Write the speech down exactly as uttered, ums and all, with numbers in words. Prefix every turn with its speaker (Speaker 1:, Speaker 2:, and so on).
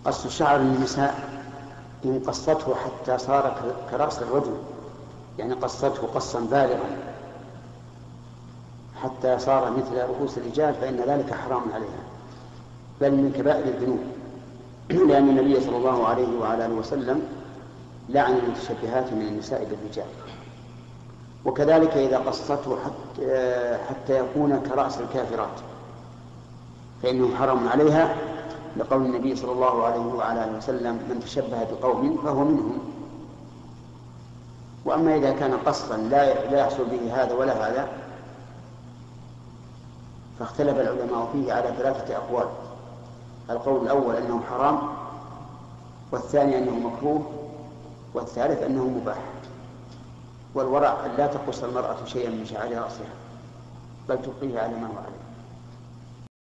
Speaker 1: قص شعر النساء إن قصته حتى صار كرأس الرجل، يعني قصته قصا بالغا حتى صار مثل رؤوس الرجال، فإن ذلك حرام عليها، بل من كبائر الذنوب، لأن النبي صلى الله عليه وعلى آله وسلم لعن المتشبهات من النساء بالرجال. وكذلك إذا قصته حتى, حتى يكون كرأس الكافرات فإنه حرام عليها، لقول النبي صلى الله عليه وعلى آله وسلم: من تشبه بقوم فهو منهم. وأما إذا كان قصدا لا لا يحصل به هذا ولا هذا، فاختلف العلماء فيه على ثلاثة أقوال: القول الأول أنه حرام، والثاني أنه مكروه، والثالث أنه مباح. والورع أن لا تقص المرأة شيئا من شعر رأسها، بل تبقيه على ما هو عليه.